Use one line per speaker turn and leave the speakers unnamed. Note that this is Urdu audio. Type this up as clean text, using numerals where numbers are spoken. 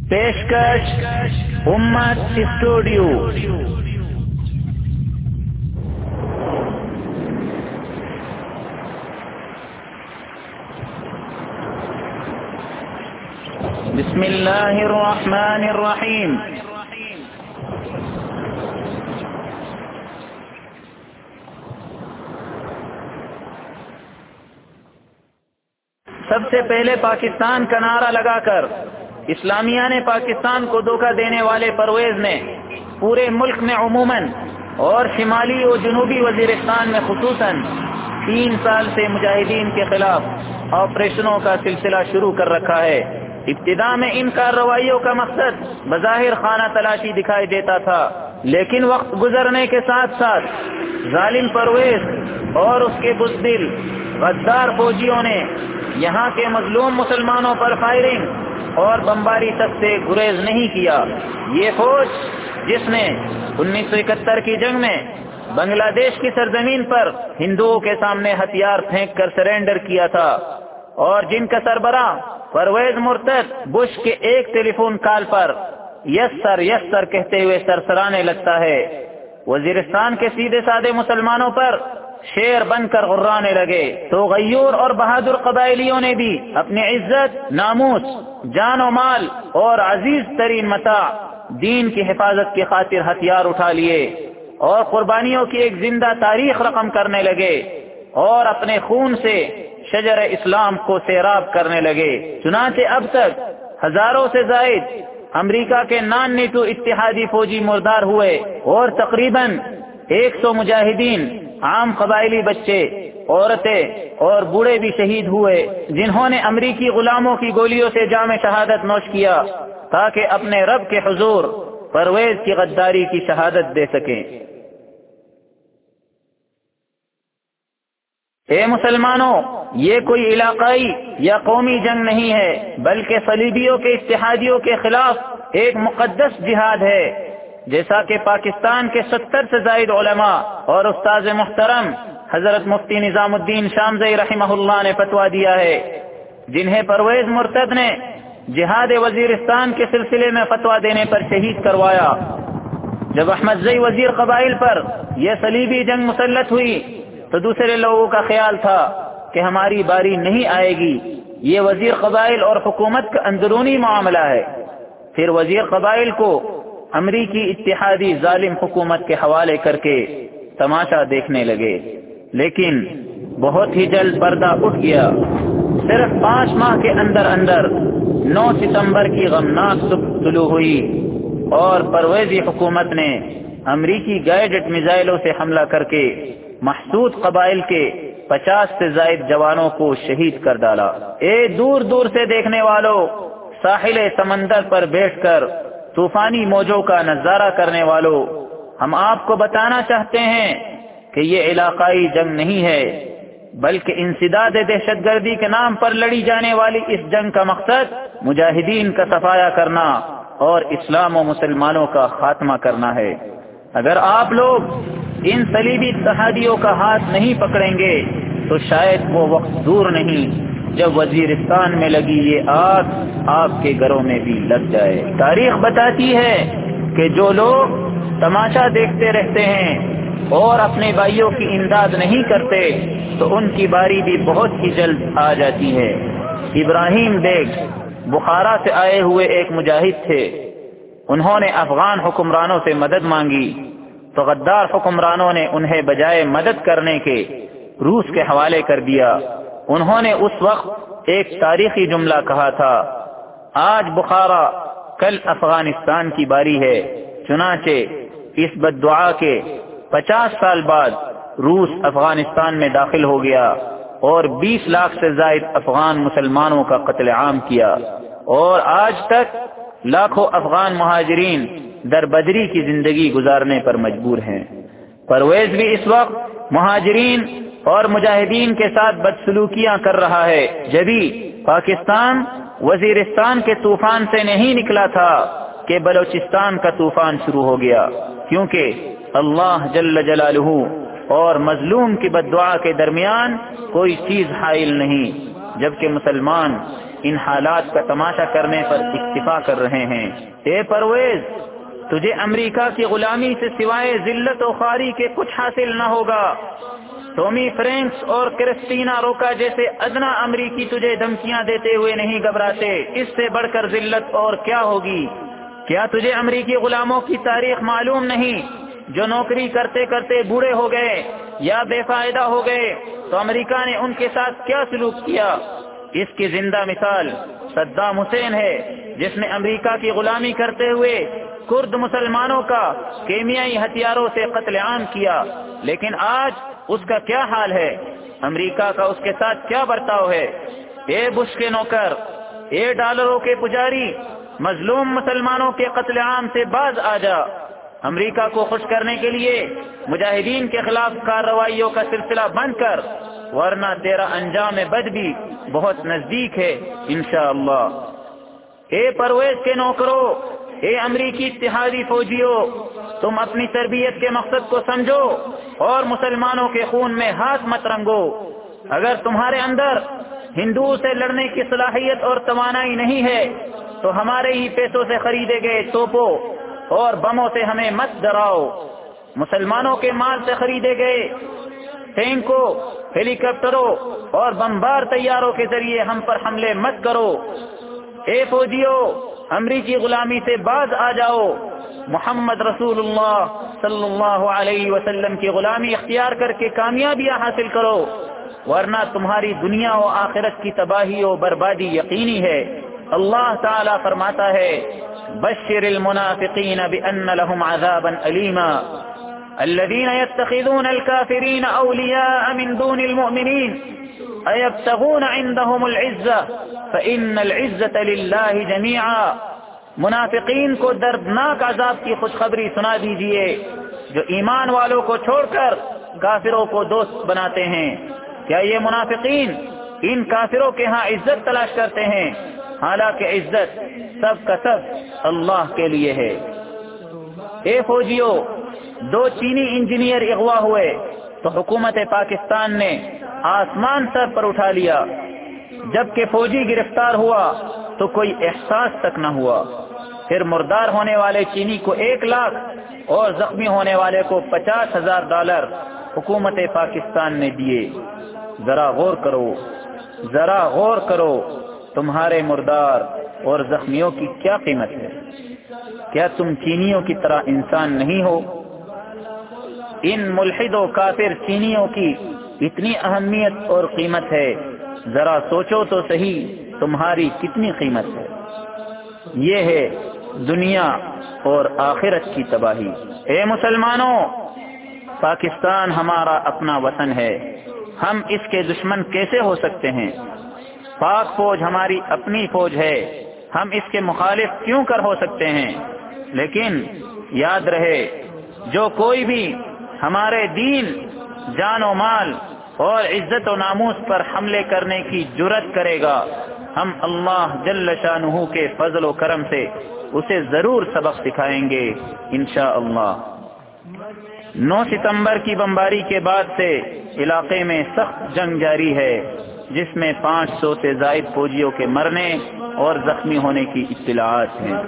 پیشکش امت اسٹوڈیو۔ بسم اللہ الرحمن الرحیم۔ سب سے پہلے پاکستان کا نعرہ لگا کر اسلامیہ نے پاکستان کو دھوکہ دینے والے پرویز نے پورے ملک میں عموماً اور شمالی و جنوبی وزیرستان میں خصوصاً 3 سال سے مجاہدین کے خلاف آپریشنوں کا سلسلہ شروع کر رکھا ہے۔ ابتدا میں ان کارروائیوں کا مقصد بظاہر خانہ تلاشی دکھائی دیتا تھا، لیکن وقت گزرنے کے ساتھ ساتھ ظالم پرویز اور اس کے بزدل غدار فوجیوں نے یہاں کے مظلوم مسلمانوں پر فائرنگ اور بمباری تک سے گریز نہیں کیا۔ یہ فوج جس نے 1971 کی جنگ میں بنگلہ دیش کی سرزمین پر ہندوؤں کے سامنے ہتھیار پھینک کر سرنڈر کیا تھا، اور جن کا سربراہ پرویز مرتد بش کے ایک ٹیلی فون کال پر یس سر یس سر کہتے ہوئے سرسرانے لگتا ہے، وزیرستان کے سیدھے سادے مسلمانوں پر شیر بن کر غرانے لگے، تو غیور اور بہادر قبائلیوں نے بھی اپنی عزت، ناموس، جان و مال اور عزیز ترین متاع دین کی حفاظت کی خاطر ہتھیار اٹھا لیے اور قربانیوں کی ایک زندہ تاریخ رقم کرنے لگے اور اپنے خون سے شجر اسلام کو سیراب کرنے لگے۔ چنانچہ اب تک ہزاروں سے زائد امریکہ کے نان نیٹو اتحادی فوجی مردار ہوئے اور تقریباً 100 مجاہدین، عام قبائلی بچے، عورتیں اور بوڑھے بھی شہید ہوئے، جنہوں نے امریکی غلاموں کی گولیوں سے جام شہادت نوش کیا تاکہ اپنے رب کے حضور پرویز کی غداری کی شہادت دے سکیں۔ اے مسلمانوں، یہ کوئی علاقائی یا قومی جنگ نہیں ہے، بلکہ صلیبیوں کے اتحادیوں کے خلاف ایک مقدس جہاد ہے، جیسا کہ پاکستان کے 70 سے زائد علماء اور استاذ محترم حضرت مفتی نظام الدین شامزئی رحمہ اللہ نے فتویٰ دیا ہے، جنہیں پرویز مرتد نے جہاد وزیرستان کے سلسلے میں فتویٰ دینے پر شہید کروایا۔ جب احمد زئی وزیر قبائل پر یہ صلیبی جنگ مسلط ہوئی تو دوسرے لوگوں کا خیال تھا کہ ہماری باری نہیں آئے گی، یہ وزیر قبائل اور حکومت کا اندرونی معاملہ ہے۔ پھر وزیر قبائل کو امریکی اتحادی ظالم حکومت کے حوالے کر کے تماشا دیکھنے لگے، لیکن بہت ہی جلد پردہ اٹھ گیا۔ صرف 5 ماہ کے اندر 9 ستمبر کی غمناک صبح طلوع ہوئی اور پرویزی حکومت نے امریکی گائیڈڈ میزائلوں سے حملہ کر کے محسود قبائل کے 50 سے زائد جوانوں کو شہید کر ڈالا۔ اے دور دور سے دیکھنے والوں، ساحل سمندر پر بیٹھ کر طوفانی موجوں کا نظارہ کرنے والوں، ہم آپ کو بتانا چاہتے ہیں کہ یہ علاقائی جنگ نہیں ہے، بلکہ انسداد دہشت گردی کے نام پر لڑی جانے والی اس جنگ کا مقصد مجاہدین کا صفایا کرنا اور اسلام و مسلمانوں کا خاتمہ کرنا ہے۔ اگر آپ لوگ ان صلیبی اتحادیوں کا ہاتھ نہیں پکڑیں گے تو شاید وہ وقت دور نہیں جب وزیرستان میں لگی یہ آگ آپ کے گھروں میں بھی لگ جائے۔ تاریخ بتاتی ہے کہ جو لوگ تماشا دیکھتے رہتے ہیں اور اپنے بھائیوں کی امداد نہیں کرتے تو ان کی باری بھی بہت ہی جلد آ جاتی ہے۔ ابراہیم بیگ بخارا سے آئے ہوئے ایک مجاہد تھے، انہوں نے افغان حکمرانوں سے مدد مانگی تو غدار حکمرانوں نے انہیں بجائے مدد کرنے کے روس کے حوالے کر دیا۔ انہوں نے اس وقت ایک تاریخی جملہ کہا تھا، آج بخارا کل افغانستان کی باری ہے۔ چنانچہ اس بددعا کے 50 سال بعد روس افغانستان میں داخل ہو گیا اور 20 لاکھ سے زائد افغان مسلمانوں کا قتل عام کیا، اور آج تک لاکھوں افغان مہاجرین در بدری کی زندگی گزارنے پر مجبور ہیں۔ پرویز بھی اس وقت مہاجرین اور مجاہدین کے ساتھ بدسلوکیاں کر رہا ہے۔ جبھی پاکستان وزیرستان کے طوفان سے نہیں نکلا تھا کہ بلوچستان کا طوفان شروع ہو گیا، کیونکہ اللہ جل جلالہ اور مظلوم کی بددعا کے درمیان کوئی چیز حائل نہیں، جبکہ مسلمان ان حالات کا تماشا کرنے پر اکتفا کر رہے ہیں۔ اے پرویز، تجھے امریکہ کی غلامی سے سوائے ذلت و خواری کے کچھ حاصل نہ ہوگا۔ ٹومی فرینکس اور کرسٹینا روکا جیسے ادنا امریکی تجھے دھمکیاں دیتے ہوئے نہیں گھبراتے، اس سے بڑھ کر ذلت اور کیا ہوگی؟ کیا تجھے امریکی غلاموں کی تاریخ معلوم نہیں، جو نوکری کرتے کرتے بوڑھے ہو گئے یا بے فائدہ ہو گئے تو امریکہ نے ان کے ساتھ کیا سلوک کیا؟ اس کی زندہ مثال صدام حسین ہے، جس نے امریکہ کی غلامی کرتے ہوئے کرد مسلمانوں کا کیمیائی ہتھیاروں سے قتل عام کیا، لیکن آج اس کا کیا حال ہے؟ امریکہ کا اس کے ساتھ کیا برتاؤ ہے؟ اے بش کے نوکر، اے ڈالروں کے پجاری، مظلوم مسلمانوں کے قتل عام سے باز آ جا۔ امریکہ کو خوش کرنے کے لیے مجاہدین کے خلاف کارروائیوں کا سلسلہ بند کر، ورنہ تیرا انجام بد بھی بہت نزدیک ہے انشاءاللہ۔ اے پرویز کے نوکروں، اے امریکی اتحادی فوجیوں، تم اپنی تربیت کے مقصد کو سمجھو اور مسلمانوں کے خون میں ہاتھ مت رنگو۔ اگر تمہارے اندر ہندوؤں سے لڑنے کی صلاحیت اور توانائی نہیں ہے تو ہمارے ہی پیسوں سے خریدے گئے توپوں اور بموں سے ہمیں مت ڈراؤ۔ مسلمانوں کے مال سے خریدے گئے ٹینکوں، ہیلی کاپٹروں اور بمبار طیاروں کے ذریعے ہم پر حملے مت کرو۔ اے فوجیوں، امریکی غلامی سے باز آ جاؤ، محمد رسول اللہ صلی اللہ علیہ وسلم کی غلامی اختیار کر کے کامیابیاں حاصل کرو، ورنہ تمہاری دنیا و آخرت کی تباہی و بربادی یقینی ہے۔ اللہ تعالی فرماتا ہے، بشر المنافقین بأن لهم عذابا علیما الذين يتخذون الكافرين أولياء من دون المؤمنين أيبتغون عندهم العزة فإن العزة لله جميعا۔ منافقین کو دردناک عذاب کی خوشخبری سنا دیجئے، جو ایمان والوں کو چھوڑ کر کافروں کو دوست بناتے ہیں۔ کیا یہ منافقین ان کافروں کے ہاں عزت تلاش کرتے ہیں؟ حالانکہ عزت سب کا سب اللہ کے لیے ہے۔ اے فوجیوں، 2 چینی انجینئر اغوا ہوئے تو حکومت پاکستان نے آسمان سر پر اٹھا لیا، جبکہ فوجی گرفتار ہوا تو کوئی احساس تک نہ ہوا۔ پھر مردار ہونے والے چینی کو 1 لاکھ اور زخمی ہونے والے کو $50,000 حکومت پاکستان نے دیے۔ ذرا غور کرو، ذرا غور کرو، تمہارے مردار اور زخمیوں کی کیا قیمت ہے؟ کیا تم چینیوں کی طرح انسان نہیں ہو؟ ان ملحد و کافر چینیوں کی اتنی اہمیت اور قیمت ہے، ذرا سوچو تو صحیح تمہاری کتنی قیمت ہے۔ یہ ہے دنیا اور آخرت کی تباہی۔ اے مسلمانوں، پاکستان ہمارا اپنا وطن ہے، ہم اس کے دشمن کیسے ہو سکتے ہیں؟ پاک فوج ہماری اپنی فوج ہے، ہم اس کے مخالف کیوں کر ہو سکتے ہیں؟ لیکن یاد رہے، جو کوئی بھی ہمارے دین، جان و مال اور عزت و ناموس پر حملے کرنے کی جرات کرے گا، ہم اللہ جل شانہ کے فضل و کرم سے اسے ضرور سبق سکھائیں گے انشاءاللہ۔ 9 ستمبر کی بمباری کے بعد سے علاقے میں سخت جنگ جاری ہے، جس میں 500 سے زائد فوجیوں کے مرنے اور زخمی ہونے کی اطلاعات ہیں۔